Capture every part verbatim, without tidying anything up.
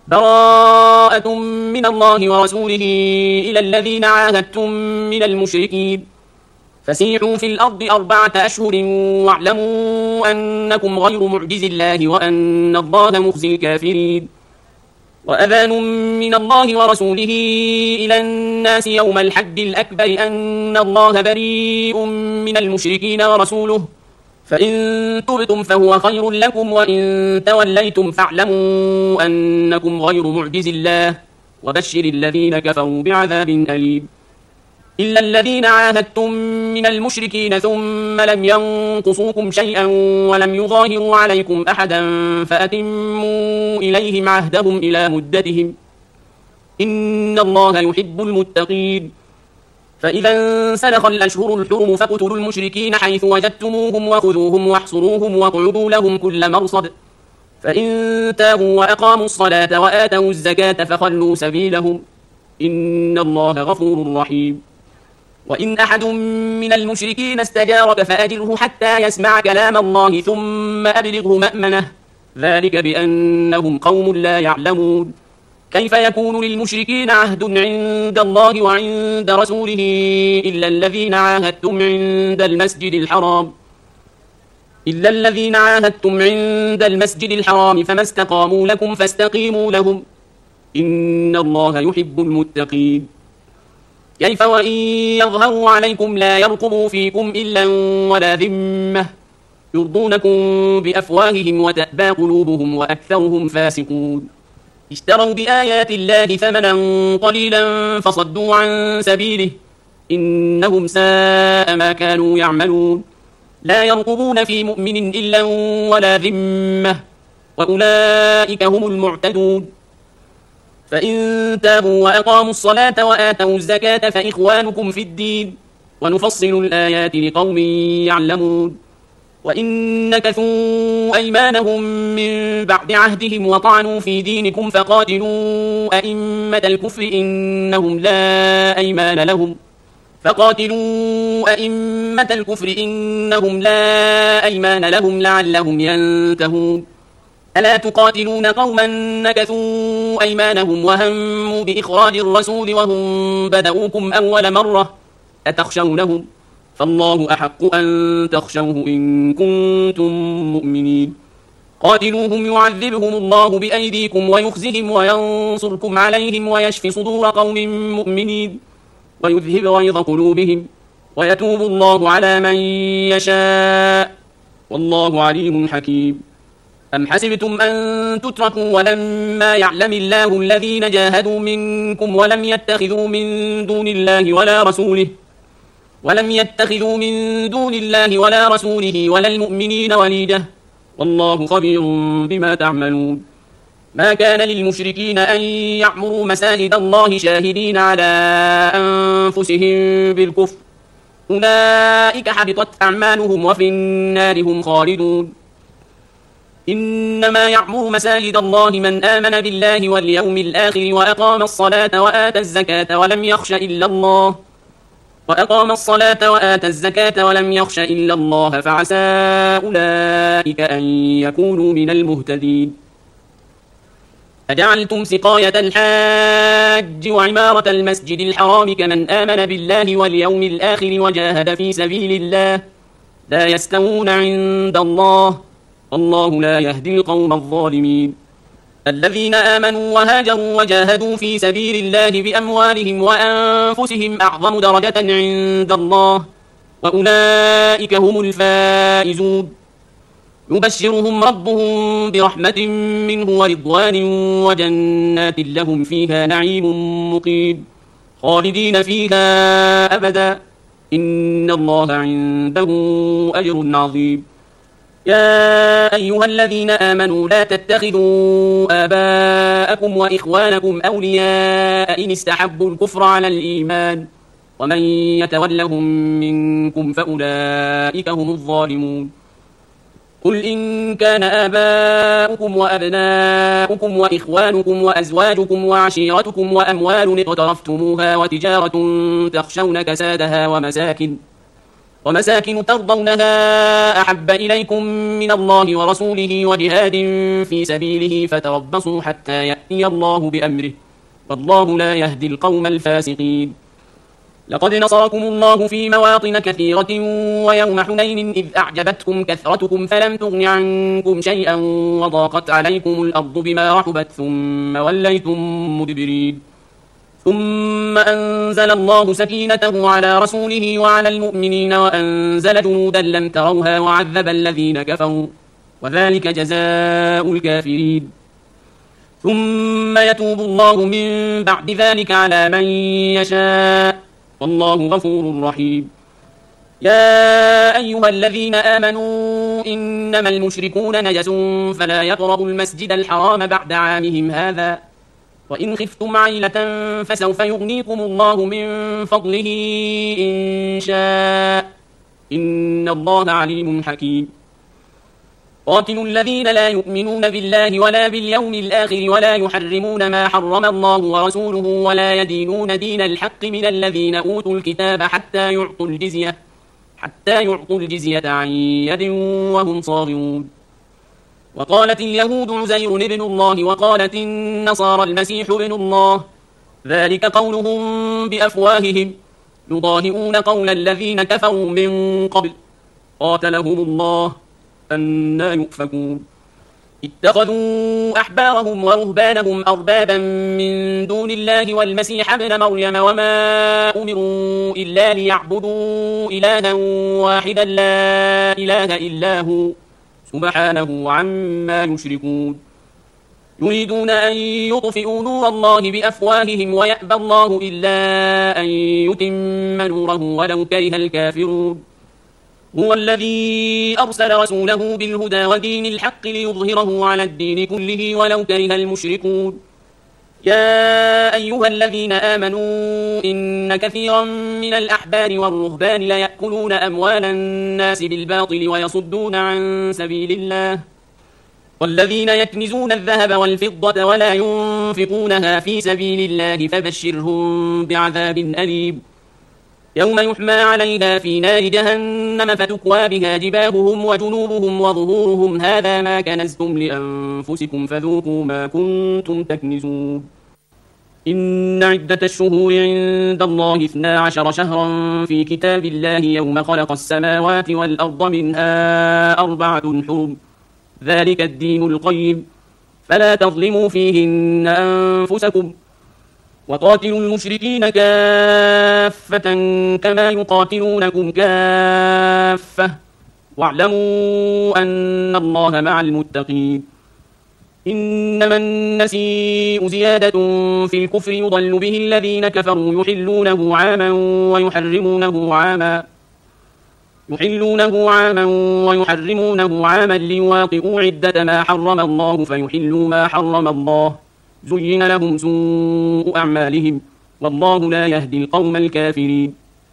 براءة من الله ورسوله إلى الذين عاهدتم من المشركين فسيحوا في الأرض أربعة أشهر واعلموا أنكم غير معجز الله وأن الله مخزي الكافرين وأذان من الله ورسوله إلى الناس يوم الحج الأكبر أن الله بريء من المشركين ورسوله فإن تبتم فهو خير لكم وإن توليتم فاعلموا أنكم غير معجز الله وبشر الذين كفروا بعذاب أليم إلا الذين عاهدتم من المشركين ثم لم ينقصوكم شيئا ولم يظاهروا عليكم أحدا فأتموا إليهم عهدهم إلى مدتهم إن الله يحب المتقين فإذا انسلخ الأشهر الحرم فاقتلوا المشركين حيث وجدتموهم وخذوهم واحصروهم واقعدوا لهم كل مرصد فإن تابوا وأقاموا الصلاة وآتوا الزكاة فخلوا سبيلهم إن الله غفور رحيم وإن أحد من المشركين استجارك فأجره حتى يسمع كلام الله ثم أبلغه مأمنه ذلك بأنهم قوم لا يعلمون كيف يكون للمشركين عهد عند الله وعند رسوله إلا الذين عاهدتم عند المسجد الحرام إلا الذين عاهدتم عند المسجد الحرام فما استقاموا لكم فاستقيموا لهم إن الله يحب المتقين كيف وإن يظهروا عليكم لا يرقبوا فيكم إلا ولا ذمة يرضونكم بأفواههم وتأبى قلوبهم وأكثرهم فاسقون اشتروا بآيات الله ثمنا قليلا فصدوا عن سبيله إنهم ساء ما كانوا يعملون لا يرقبون في مؤمن إلا ولا ذمة وأولئك هم المعتدون فإن تابوا وأقاموا الصلاة وآتوا الزكاة فإخوانكم في الدين ونفصل الآيات لقوم يعلمون وإن نكثوا أيمانهم من بعد عهدهم وطعنوا في دينكم فقاتلوا أئمة الكفر إنهم لا أيمان لهم فقاتلوا أئمة الكفر إنهم لا أيمان لهم لعلهم ينتهون ألا تقاتلون قوما نكثوا أيمانهم وهموا بإخراج الرسول وهم بدؤوكم أول مرة أتخشونهم فالله أحق أن تخشوه إن كنتم مؤمنين قاتلوهم يعذبهم الله بأيديكم ويخزهم وينصركم عليهم ويشفي صدور قوم مؤمنين ويذهب غيظ قلوبهم ويتوب الله على من يشاء والله عليم حكيم أم حسبتم أن تتركوا ولما يعلم الله الذين جاهدوا منكم ولم يتخذوا من دون الله ولا رسوله ولم يتخذوا من دون الله ولا رسوله ولا المؤمنين وليجة والله خبير بما تعملون ما كان للمشركين أن يعمروا مساجد الله شاهدين على أنفسهم بالكفر أولئك حبطت أعمالهم وفي النار هم خالدون إنما يعمر مساجد الله من آمن بالله واليوم الآخر وأقام الصلاة وآتى الزكاة ولم يخش إلا الله وأقام الصلاة وآتى الزكاة ولم يخش إلا الله فعسى أولئك أن يكونوا من المهتدين أجعلتم سقاية الحاج وعمارة المسجد الحرام كمن آمن بالله واليوم الآخر وجاهد في سبيل الله لا يستوون عند الله الله لا يهدي القوم الظالمين الذين آمنوا وهاجروا وجاهدوا في سبيل الله بأموالهم وأنفسهم أعظم درجة عند الله وأولئك هم الفائزون يبشرهم ربهم برحمة منه ورضوان وجنات لهم فيها نعيم مقيم خالدين فيها أبدا إن الله عنده أجر عظيم يا أيها الذين آمنوا لا تتخذوا آباءكم وإخوانكم أولياء إن استحبوا الكفر على الإيمان ومن يتولهم منكم فأولئك هم الظالمون قل إن كان آباؤكم وأبناؤكم وإخوانكم وأزواجكم وعشيرتكم وأموال اقترفتموها وتجارة تخشون كسادها ومساكن ومساكن ترضونها أحب إليكم من الله ورسوله وجهاد في سبيله فتربصوا حتى يأتي الله بأمره والله لا يهدي القوم الفاسقين. لقد نصركم الله في مواطن كثيرة ويوم حنين إذ أعجبتكم كثرتكم فلم تغن عنكم شيئا وضاقت عليكم الأرض بما رحبت ثم وليتم مدبرين. ثم أنزل الله سكينته على رسوله وعلى المؤمنين وأنزل جنودا لم تروها وعذب الذين كفروا وذلك جزاء الكافرين. ثم يتوب الله من بعد ذلك على من يشاء والله غفور رحيم. يا أيها الذين آمنوا إنما المشركون نجس فلا يقربوا المسجد الحرام بعد عامهم هذا وإن خفتم عيلة فسوف يغنيكم الله من فضله إن شاء إن الله عليم حكيم. قاتلوا الذين لا يؤمنون بالله ولا باليوم الآخر ولا يحرمون ما حرم الله ورسوله ولا يدينون دين الحق من الذين أوتوا الكتاب حتى يعطوا الجزية حتى يعطوا الجزية عن يد وهم صاغرون. وقالت اليهود عزير ابن الله وقالت النصارى المسيح ابن الله ذلك قولهم بأفواههم يضاهئون قول الذين كفروا من قبل قاتلهم الله أنى يؤفكون. اتخذوا أحبارهم ورهبانهم أربابا من دون الله والمسيح ابن مريم وما أمروا إلا ليعبدوا إلها واحدا لا إله إلا هو سبحانه عما يشركون. يريدون أن يطفئوا نور الله بأفواههم ويأبى الله إلا أن يتم نوره ولو كره الكافرون. هو الذي أرسل رسوله بالهدى ودين الحق ليظهره على الدين كله ولو كره المشركون. يا أيها الذين آمنوا إن كثيرا من الأحبار والرهبان ليأكلون أموال الناس بالباطل ويصدون عن سبيل الله والذين يكنزون الذهب والفضة ولا ينفقونها في سبيل الله فبشرهم بعذاب أليم يوم يحمى عليها في نار جهنم فتكوى بها جباههم وجنوبهم وظهورهم هذا ما كنزتم لأنفسكم فذوقوا ما كنتم تكنزون. إن عدة الشهور عند الله اثنا عشر شهرا في كتاب الله يوم خلق السماوات والأرض منها أربعة حرم ذلك الدين القيم فلا تظلموا فيهن أنفسكم وقاتلوا المشركين كافة كما يقاتلونكم كافة واعلموا أن الله مع المتقين. إنما النسيء زيادة في الكفر يضل به الذين كفروا يحلونه عاما ويحرمونه عاما يحلونه عاما ويحرمونه عاما ليواطئوا عدة ما حرم الله فيحلوا ما حرم الله زين لهم سوء أعمالهم والله لا يهدي القوم الكافرين.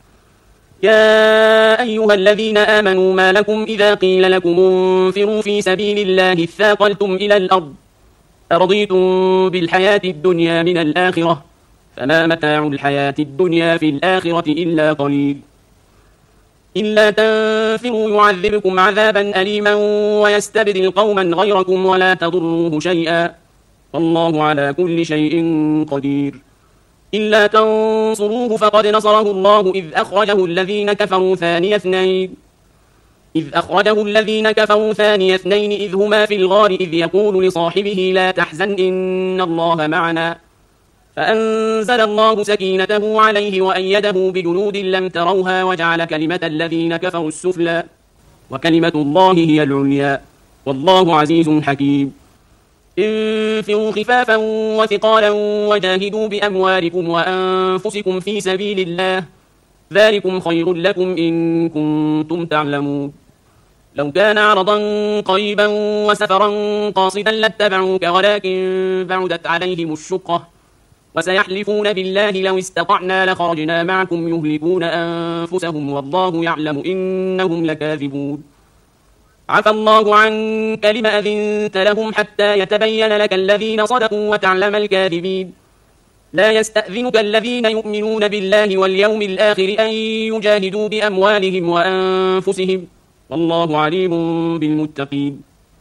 يا أيها الذين آمنوا ما لكم إذا قيل لكم انفروا في سبيل الله اثاقلتم إلى الأرض أرضيتم بالحياة الدنيا من الآخرة فما متاع الحياة الدنيا في الآخرة إلا قليل. إلا تنفروا يعذبكم عذابا أليما ويستبدل قوما غيركم ولا تضروه شيئا والله على كل شيء قدير. إلا تنصروه فقد نصره الله إذ أخرجه الذين كفروا ثاني اثنين إذ أخرجه الذين كفروا ثاني اثنين إذ هما في الغار إذ يقول لصاحبه لا تحزن إن الله معنا فأنزل الله سكينته عليه وأيده بجنود لم تروها وجعل كلمة الذين كفروا السفلى وكلمة الله هي العليا والله عزيز حكيم. انفروا خفافا وثقالا وجاهدوا بأموالكم وأنفسكم في سبيل الله ذلكم خير لكم إن كنتم تعلمون. لو كان عرضا قريبا وسفرا قاصدا لاتبعوك ولكن بعدت عليهم الشقة وسيحلفون بالله لو استطعنا لخرجنا معكم يهلكون أنفسهم والله يعلم إنهم لكاذبون. عفى الله عنك لما أذنت لهم حتى يتبين لك الذين صدقوا وتعلم الكاذبين. لا يستأذنك الذين يؤمنون بالله واليوم الآخر أن يجاهدوا بأموالهم وأنفسهم والله عليم بالمتقين.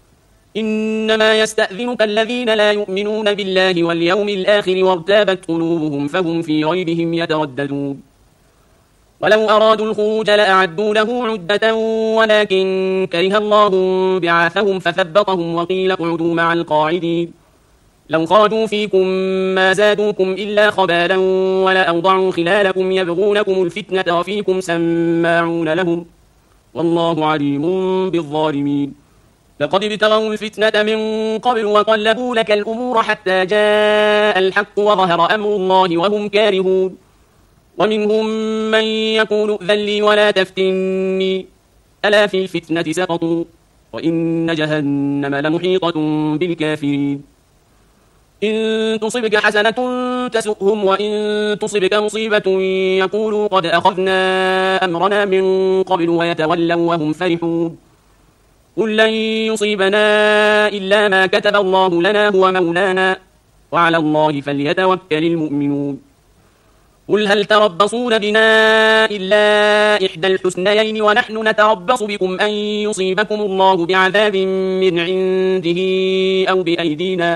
إنما يستأذنك الذين لا يؤمنون بالله واليوم الآخر وارتابت قلوبهم فهم في ريبهم يترددون. ولو أرادوا الخروج لأعدوا له عدة ولكن كره الله بعاثهم فثبطهم وقيل اقعدوا مع القاعدين. لو خرجوا فيكم ما زادوكم إلا خبالا ولأوضعوا خلالكم يبغونكم الفتنة وفيكم سماعون لهم والله عليم بالظالمين. لقد ابتغوا الفتنة من قبل وقلبوا لك الأمور حتى جاء الحق وظهر أمر الله وهم كارهون. ومنهم من يقول ائذن لي ولا تفتني ألا في الفتنة سقطوا وإن جهنم لمحيطة بالكافرين. إن تصبك حسنة تسؤهم وإن تصبك مصيبة يقولوا قد أخذنا أمرنا من قبل ويتولوا وهم فرحون. قل لن يصيبنا إلا ما كتب الله لنا هو مولانا وعلى الله فليتوكل المؤمنون. قل هل تربصون بنا إلا إحدى الحسنيين ونحن نتربص بكم أن يصيبكم الله بعذاب من عنده أو بأيدينا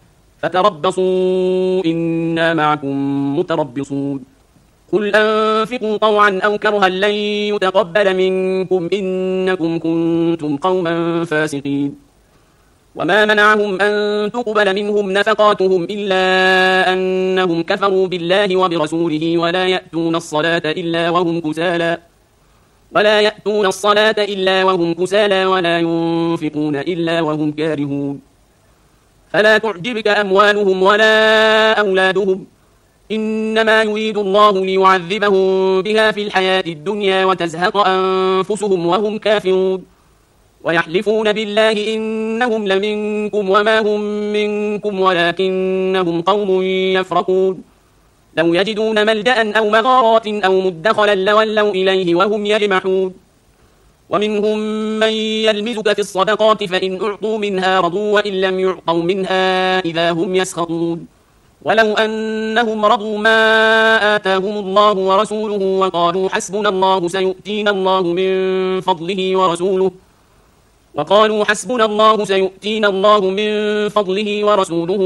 فتربصوا إنا معكم متربصون. قل أنفقوا طوعا أو كرها لن يتقبل منكم إنكم كنتم قوما فاسقين. وما منعهم أن تقبل منهم نفقاتهم إلا أنهم كفروا بالله وبرسوله ولا يأتون الصلاة إلا وهم كسالى ولا يأتون الصلاة إلا وهم كسالى ولا ينفقون إلا وهم كارهون. فلا تعجبك أموالهم ولا أولادهم إنما يريد الله ليعذبهم بها في الحياة الدنيا وتزهق أنفسهم وهم كافرون. ويحلفون بالله إنهم لمنكم وما هم منكم ولكنهم قوم يفرقون. لو يجدون ملجأ أو مغارات أو مدخلا لولوا إليه وهم يجمحون. ومنهم من يلمزك في الصدقات فإن أعطوا منها رضوا وإن لم يعطوا منها إذا هم يسخطون. ولو أنهم رضوا ما آتاهم الله ورسوله وقالوا حسبنا الله سيؤتينا الله من فضله ورسوله وقالوا حسبنا الله سيؤتينا الله من فضله ورسوله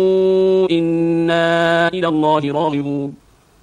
إنا إلى الله راغبون.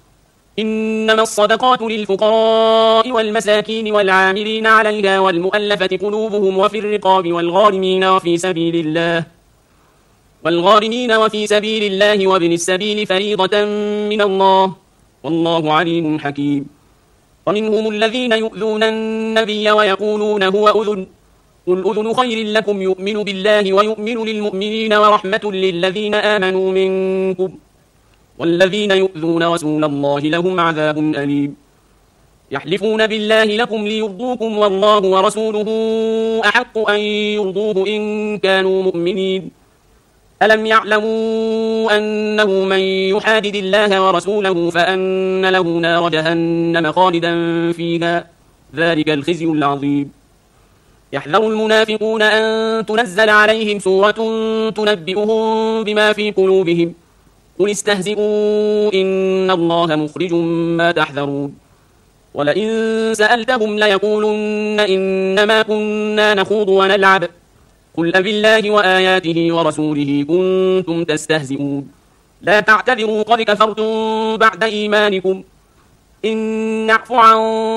إنما الصدقات للفقراء والمساكين والعاملين عليها والمؤلفة قلوبهم وفي الرقاب والغارمين وفي سبيل الله والغارمين وفي سبيل الله وابن السبيل فريضة من الله والله عليم حكيم. ومنهم الذين يؤذون النبي ويقولون هو أذن قل أذن خير لكم يؤمن بالله ويؤمن للمؤمنين ورحمة للذين آمنوا منكم والذين يؤذون رسول الله لهم عذاب أليم. يحلفون بالله لكم ليرضوكم والله ورسوله أحق أن يرضوه إن كانوا مؤمنين. ألم يعلموا أنه من يحادد الله ورسوله فأن له نار جهنم خالدا فيها ذلك الخزي العظيم. يحذر المنافقون أن تنزل عليهم سورة تنبئهم بما في قلوبهم قل استهزئوا إن الله مخرج ما تحذرون. ولئن سألتهم ليقولن إنما كنا نخوض ونلعب قل أبالله وآياته ورسوله كنتم تستهزئون. لا تعتذروا قد كفرتم بعد إيمانكم إن نعفو عن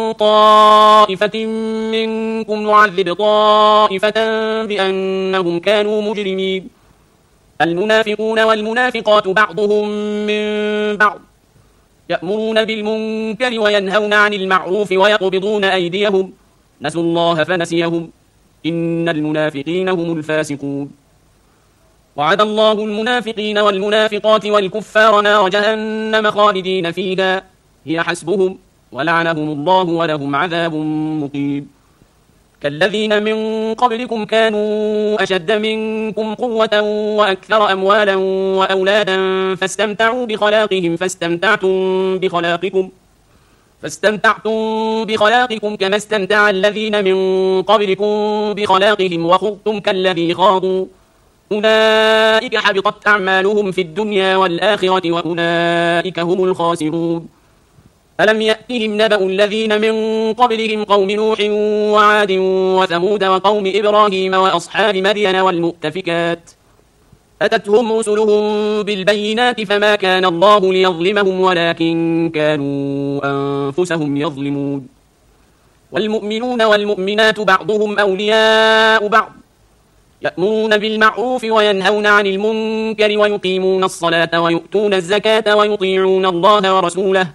طائفة منكم نعذب طائفة بأنهم كانوا مجرمين. المنافقون والمنافقات بعضهم من بعض يأمرون بالمنكر وينهون عن المعروف ويقبضون أيديهم نسوا الله فنسيهم إن المنافقين هم الفاسقون. وعد الله المنافقين والمنافقات والكفار نار جهنم خالدين فيها هي حسبهم ولعنهم الله ولهم عذاب مقيم. كالذين من قبلكم كانوا أشد منكم قوة وأكثر أموالا وأولادا فاستمتعوا بخلاقهم فاستمتعتم بخلاقكم فاستمتعتم بخلاقكم كما استمتع الذين من قبلكم بخلاقهم وخضتم كالذي خاضوا أولئك حبطت أعمالهم في الدنيا والآخرة وأولئك هم الخاسرون. ألم يأتهم نبأ الذين من قبلهم قوم نوح وعاد وثمود وقوم إبراهيم وأصحاب مدين والمؤتفكات أتتهم رسلهم بالبينات فما كان الله ليظلمهم ولكن كانوا أنفسهم يظلمون. والمؤمنون والمؤمنات بعضهم أولياء بعض يأمرون بالمعروف وينهون عن المنكر ويقيمون الصلاة ويؤتون الزكاة ويطيعون الله ورسوله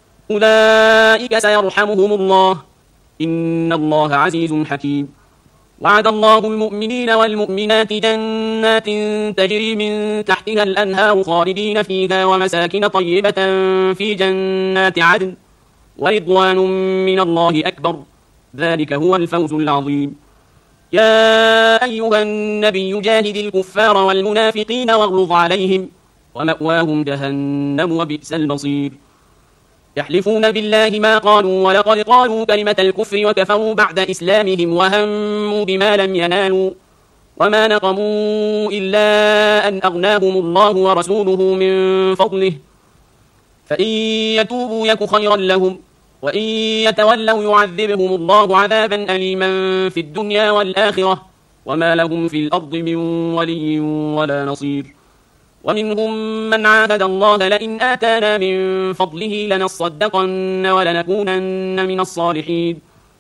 أولئك سيرحمهم الله إن الله عزيز حكيم. وعد الله المؤمنين والمؤمنات جنات تجري من تحتها الأنهار خالدين فيها ومساكن طيبة في جنات عدن ورضوان من الله أكبر ذلك هو الفوز العظيم. يا أيها النبي جاهد الكفار والمنافقين واغلظ عليهم ومأواهم جهنم وبئس المصير. يحلفون بالله ما قالوا ولقد قالوا كلمة الكفر وكفروا بعد إسلامهم وهموا بما لم ينالوا وما نقموا إلا أن أغناهم الله ورسوله من فضله فإن يتوبوا يك خيرا لهم وإن يتولوا يعذبهم الله عذابا أليما في الدنيا والآخرة وما لهم في الأرض من ولي ولا نصير. ومنهم من عاهد الله لئن آتانا من فضله لنصدقن ولنكونن من الصالحين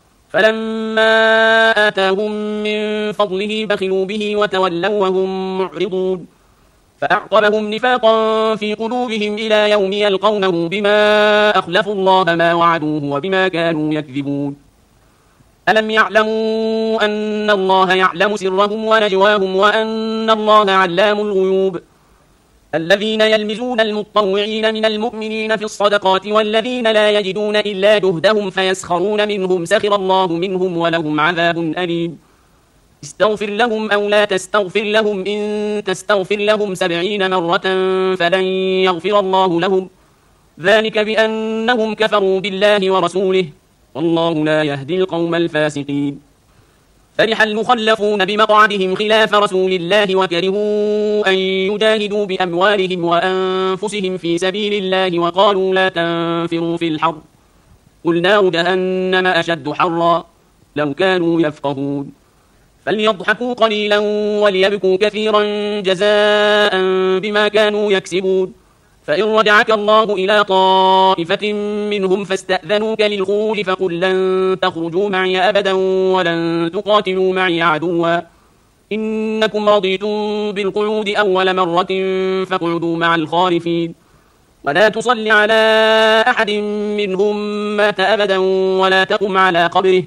فلما آتاهم من فضله بخلوا به وتولوا وهم معرضون فأعقبهم نفاقا في قلوبهم إلى يوم يلقونه بما أخلفوا الله ما وعدوه وبما كانوا يكذبون. ألم يعلموا أن الله يعلم سرهم ونجواهم وأن الله علام الغيوب. الذين يلمزون المطوعين من المؤمنين في الصدقات والذين لا يجدون إلا جهدهم فيسخرون منهم سخر الله منهم ولهم عذاب أليم. استغفر لهم أو لا تستغفر لهم إن تستغفر لهم سبعين مرة فلن يغفر الله لهم ذلك بأنهم كفروا بالله ورسوله والله لا يهدي القوم الفاسقين. فرح المخلفون بمقعدهم خلاف رسول الله وكرهوا أن يجاهدوا بأموالهم وأنفسهم في سبيل الله وقالوا لا تنفروا في الحر قل نار جهنم أشد حرا لو كانوا يفقهون. فليضحكوا قليلا وليبكوا كثيرا جزاء بما كانوا يكسبون. فإن رجعك الله إلى طائفة منهم فاستأذنوك للخروج فقل لن تخرجوا معي أبدا ولن تقاتلوا معي عدوا إنكم رضيتم بالقعود أول مرة فاقعدوا مع الخالفين ولا تصل على أحد منهم مات أبدا ولا تقم على قبره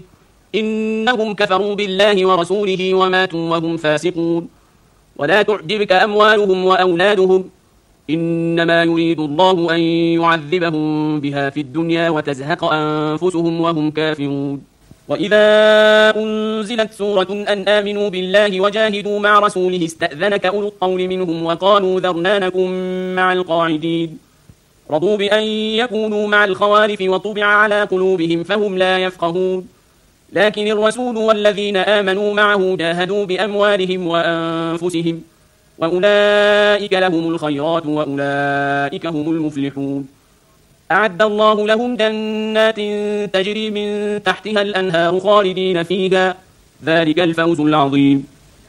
إنهم كفروا بالله ورسوله وماتوا وهم فاسقون. ولا تعجبك أموالهم وأولادهم إنما يريد الله أن يعذبهم بها في الدنيا وتزهق أنفسهم وهم كافرون. وإذا أنزلت سورة أن آمنوا بالله وجاهدوا مع رسوله استأذنك أولو الطول منهم وقالوا ذرنا نكن مع القاعدين رضوا بأن يكونوا مع الخوالف وطبع على قلوبهم فهم لا يفقهون. لكن الرسول والذين آمنوا معه جاهدوا بأموالهم وأنفسهم وأولئك لهم الخيرات وأولئك هم المفلحون. أعد الله لهم جنات تجري من تحتها الأنهار خالدين فيها ذلك الفوز العظيم.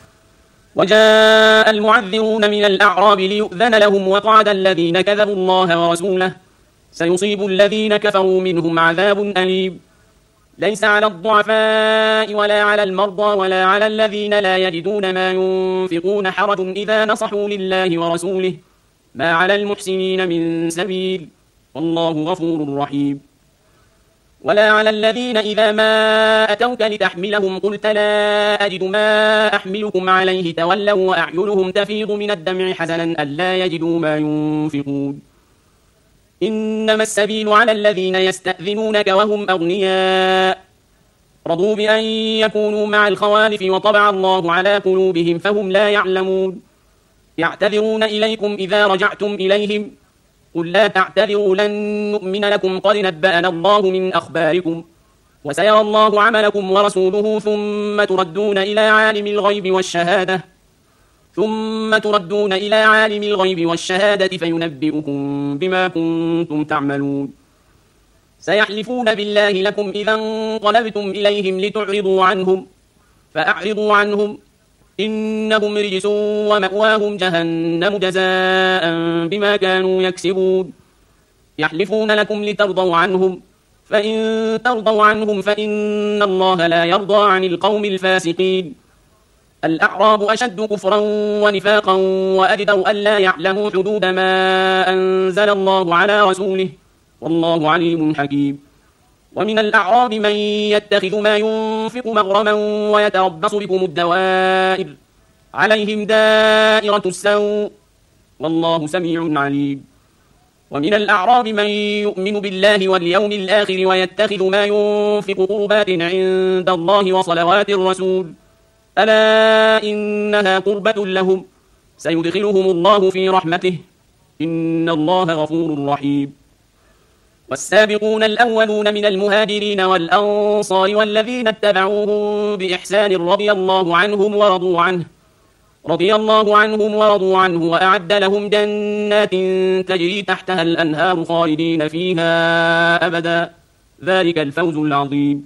وجاء المعذرون من الأعراب ليؤذن لهم وقعد الذين كذبوا الله ورسوله سيصيب الذين كفروا منهم عذاب أليم. ليس على الضعفاء ولا على المرضى ولا على الذين لا يجدون ما ينفقون حرج إذا نصحوا لله ورسوله ما على المحسنين من سبيل والله غفور رحيم. ولا على الذين إذا ما أتوك لتحملهم قلت لا أجد ما أحملكم عليه تولوا وأعينهم تفيض من الدمع حزنا ألا يجدوا ما ينفقون. إنما السبيل على الذين يستأذنونك وهم أغنياء رضوا بأن يكونوا مع الخوالف وطبع الله على قلوبهم فهم لا يعلمون. يعتذرون إليكم إذا رجعتم إليهم قل لا تعتذروا لن نؤمن لكم قد نبأنا الله من أخباركم وسيرى الله عملكم ورسوله ثم تردون إلى عالم الغيب والشهادة ثم تردون إلى عالم الغيب والشهادة فينبئكم بما كنتم تعملون سيحلفون بالله لكم إذا انقلبتم إليهم لتعرضوا عنهم فأعرضوا عنهم إنهم رجس ومأواهم جهنم جزاء بما كانوا يكسبون يحلفون لكم لترضوا عنهم فإن ترضوا عنهم فإن الله لا يرضى عن القوم الفاسقين الأعراب أشد كفرا ونفاقا وأجدر ألا يعلموا حدود ما أنزل الله على رسوله والله عليم حكيم ومن الأعراب من يتخذ ما ينفق مغرما ويتربص بكم الدوائر عليهم دائرة السوء والله سميع عليم ومن الأعراب من يؤمن بالله واليوم الآخر ويتخذ ما ينفق قربات عند الله وصلوات الرسول ألا إنها قربة لهم سيدخلهم الله في رحمته إن الله غفور رحيم والسابقون الأولون من المهاجرين والأنصار والذين اتبعوهم بإحسان رضي الله عنهم ورضوا عنه رضي الله عنهم ورضوا عنه وأعد لهم جنات تجري تحتها الأنهار خالدين فيها أبدا ذلك الفوز العظيم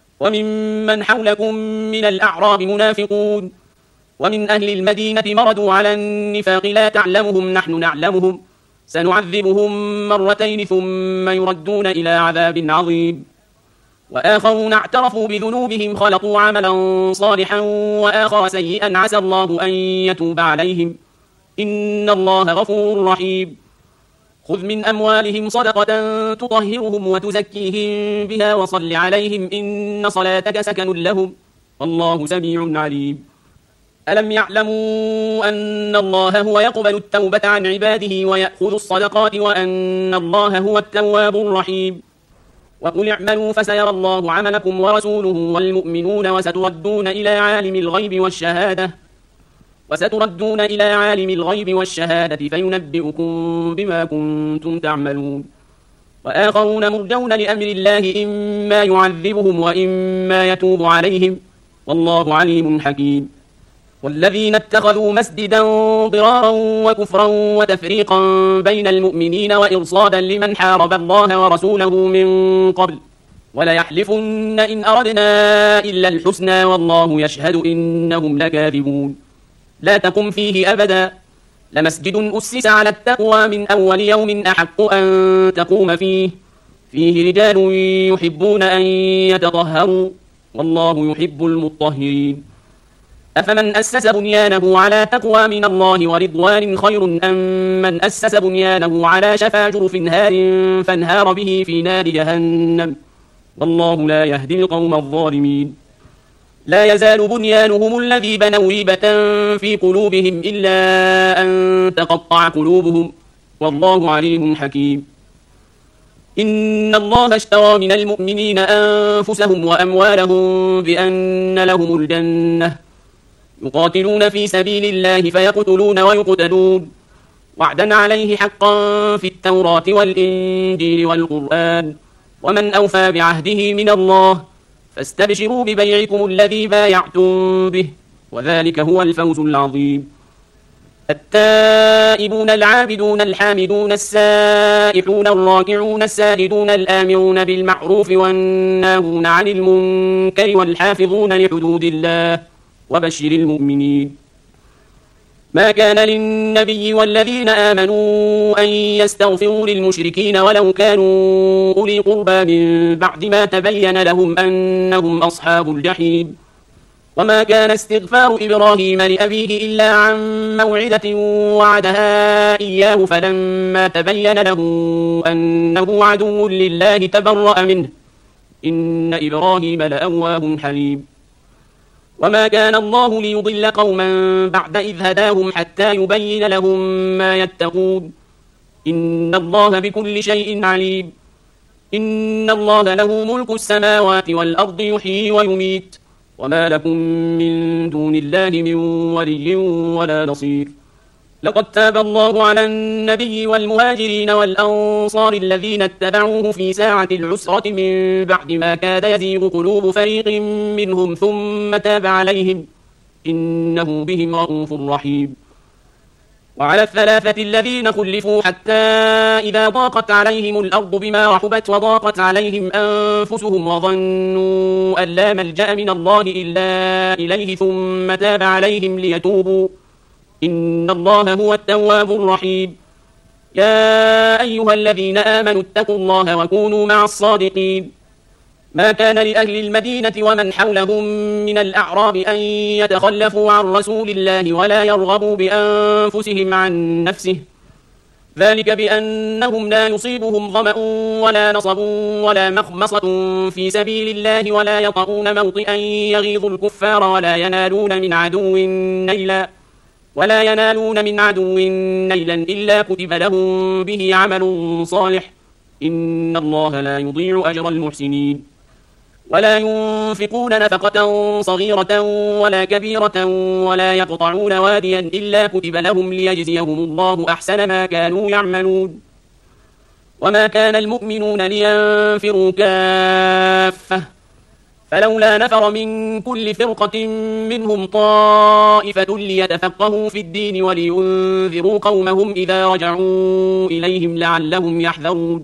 وممن حولكم من الأعراب منافقون ومن أهل المدينة مردوا على النفاق لا تعلمهم نحن نعلمهم سنعذبهم مرتين ثم يردون إلى عذاب عظيم وآخرون اعترفوا بذنوبهم خلطوا عملا صالحا وآخر سيئا عسى الله أن يتوب عليهم إن الله غفور رحيم خذ من أموالهم صدقة تطهرهم وتزكيهم بها وصل عليهم إن صلاتك سكن لهم والله سميع عليم ألم يعلموا أن الله هو يقبل التوبة عن عباده ويأخذ الصدقات وأن الله هو التواب الرحيم وقل اعملوا فسيرى الله عملكم ورسوله والمؤمنون وستردون إلى عالم الغيب والشهادة وستردون إلى عالم الغيب والشهادة فينبئكم بما كنتم تعملون وآخرون مرجون لأمر الله إما يعذبهم وإما يتوب عليهم والله عليم حكيم والذين اتخذوا مسجدا ضرارا وكفرا وتفريقا بين المؤمنين وإرصادا لمن حارب الله ورسوله من قبل وليحلفن إن أردنا إلا الحسنى والله يشهد إنهم لكاذبون لا تقم فيه أبدا لمسجد أسس على التقوى من أول يوم أحق أن تقوم فيه فيه رجال يحبون أن يتطهروا والله يحب المطهرين أفمن أسس بنيانه على تقوى من الله ورضوان خير أم من أسس بنيانه على شفا جرف هار فانهار به في نار جهنم والله لا يهدي القوم الظالمين لا يزال بنيانهم الذي بنوا ريبة في قلوبهم إلا أن تقطع قلوبهم والله عليم حكيم إن الله اشترى من المؤمنين أنفسهم وأموالهم بأن لهم الجنة يقاتلون في سبيل الله فيقتلون ويقتلون وعدا عليه حقا في التوراة والإنجيل والقرآن ومن أوفى بعهده من الله فاستبشروا ببيعكم الذي بايعتم به وذلك هو الفوز العظيم التائبون العابدون الحامدون السائحون الراكعون الساجدون الآمرون بالمعروف والناهون عن المنكر والحافظون لحدود الله وبشر المؤمنين ما كان للنبي والذين آمنوا أن يستغفروا للمشركين ولو كانوا أولي قربى من بعد ما تبين لهم أنهم أصحاب الجحيم وما كان استغفار إبراهيم لأبيه إلا عن موعدة وعدها إياه فلما تبين له أنه عدو لله تبرأ منه إن إبراهيم لأواه حليم وما كان الله ليضل قوما بعد إذ هداهم حتى يبين لهم ما يتقون إن الله بكل شيء عليم إن الله له ملك السماوات والأرض يحيي ويميت وما لكم من دون الله من ولي ولا نصير لقد تاب الله على النبي والمهاجرين والأنصار الذين اتبعوه في ساعة العسرة من بعد ما كاد يزيغ قلوب فريق منهم ثم تاب عليهم إنه بهم رءوف رحيم. وعلى الثلاثة الذين خلفوا حتى إذا ضاقت عليهم الأرض بما رحبت وضاقت عليهم أنفسهم وظنوا أن لا ملجأ من الله إلا إليه ثم تاب عليهم ليتوبوا إن الله هو التواب الرحيم. يا أيها الذين آمنوا اتقوا الله وكونوا مع الصادقين. ما كان لأهل المدينة ومن حولهم من الأعراب أن يتخلفوا عن رسول الله ولا يرغبوا بأنفسهم عن نفسه، ذلك بأنهم لا يصيبهم ظمأ ولا نصب ولا مخمصة في سبيل الله ولا يطؤون موطئا يغيظ الكفار ولا ينالون من عدو نيلا ولا ينالون من عدو نيلا إلا كتب لهم به عمل صالح إن الله لا يضيع أجر المحسنين. ولا ينفقون نفقة صغيرة ولا كبيرة ولا يقطعون واديا إلا كتب لهم ليجزيهم الله أحسن ما كانوا يعملون. وما كان المؤمنون لينفروا كافة فلولا نفر من كل فرقة منهم طائفة ليتفقهوا في الدين ولينذروا قومهم إذا رجعوا إليهم لعلهم يحذرون.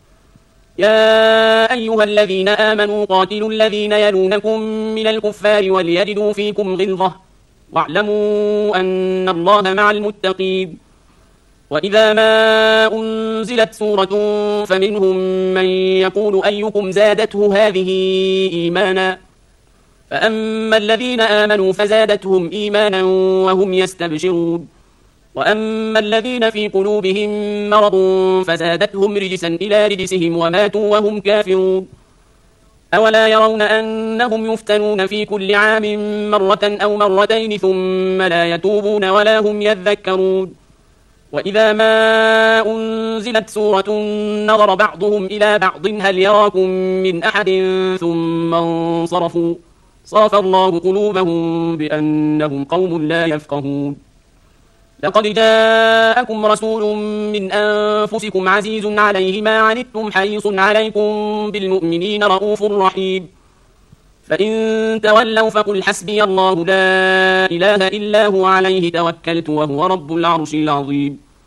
يا أيها الذين آمنوا قاتلوا الذين يلونكم من الكفار وليجدوا فيكم غلظة واعلموا أن الله مع المتقين. وإذا ما أنزلت سورة فمنهم من يقول أيكم زادته هذه إيمانا فأما الذين آمنوا فزادتهم إيمانا وهم يستبشرون وأما الذين في قلوبهم مرض فزادتهم رجسا إلى رجسهم وماتوا وهم كافرون. أولا يرون أنهم يفتنون في كل عام مرة أو مرتين ثم لا يتوبون ولا هم يذكرون. وإذا ما أنزلت سورة نظر بعضهم إلى بعض هل يراكم من أحد ثم انصرفوا صرف الله قلوبهم بأنهم قوم لا يفقهون. لقد جاءكم رسول من أنفسكم عزيز عليه ما عنتم حريص عليكم بالمؤمنين رؤوف رحيم. فإن تولوا فقل حسبي الله لا إله إلا هو عليه توكلت وهو رب العرش العظيم.